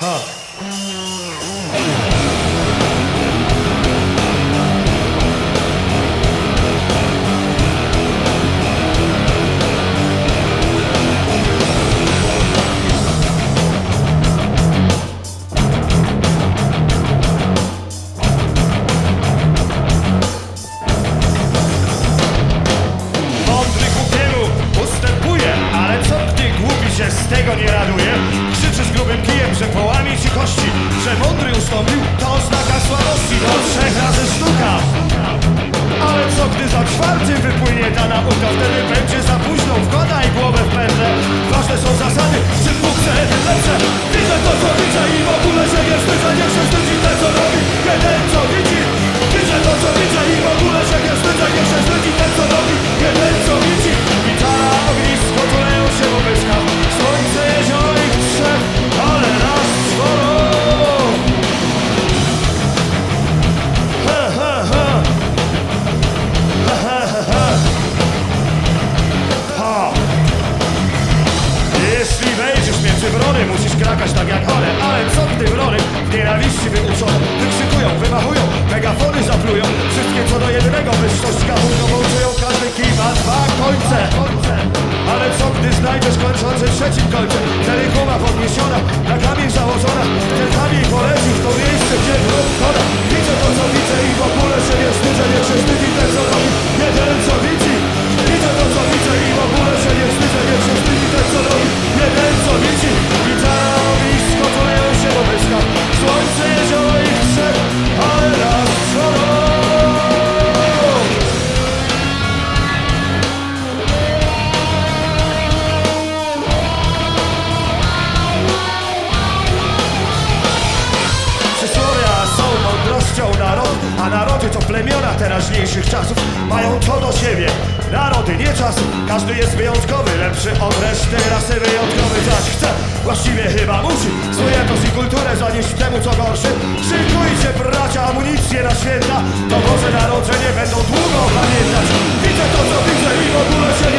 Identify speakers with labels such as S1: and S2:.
S1: Z tego nie raduje, krzyczy z grubym kijem, że połamie ci kości, że mądry ustąpił, to oznaka słabości. Do 3 razy sztuka. Ale co gdy za 4 wypłynie ta nauka? Wtedy będzie za późno, wkładaj głowę w pętlę. Ważne są zasady, czy Bóg chce lepsze. Widzę to co widzę i w ogóle się nie wstydzę. Niech się wstydzi ten co robi, jeden co widzi. Widzę to co widzę i w ogóle się nie wstydzę. Niech się wstydzi ten co robi, jeden co widzi. Gitara, ognisko, tuleją się w obyskach. Słońce, jezioro ich trzech, ale nas czworo. Ha, ha, ha. Ha, ha, ha, ha. Ha. Jeśli wejdziesz między wrony, musisz krakać tak jak one. Ale co gdy wrony w nienawiści wyuczone wykrzykują, wymachują, megafony zaplują. Wszystkie co do jednego wyższość gabunką czują. Każdy kij ma 2 końce. Ale co gdy znajdziesz kończący w 3 końcu? Wtedy głowa podniesiona, na kamień założona. Ten kamień poleci w to miejsce, gdzie wróg koda. Widzę to co widzę i w ogóle się nie wstydzę. Niech się wstydzi ten co robi, nie ten co widzi. Widzę to co widzę i w ogóle się nie wstydzę. Niech się wstydzi ten co robi, nie ten co widzi. Gitara, ognisko, tuleją się w obyskach. Słońce, jezioro ich trzech, ale raz czworo. A narody to plemiona teraźniejszych czasów mają to do siebie. Narody, nie czasów. Każdy jest wyjątkowy, lepszy od reszty, rasy wyjątkowy. Zaś chce, właściwie chyba musi swój etos i kulturę zanieść temu co gorszy. Szykujcie bracia amunicję na święta, to Boże Narodzenie będą długo pamiętać. Widzę to co widzę i w ogóle się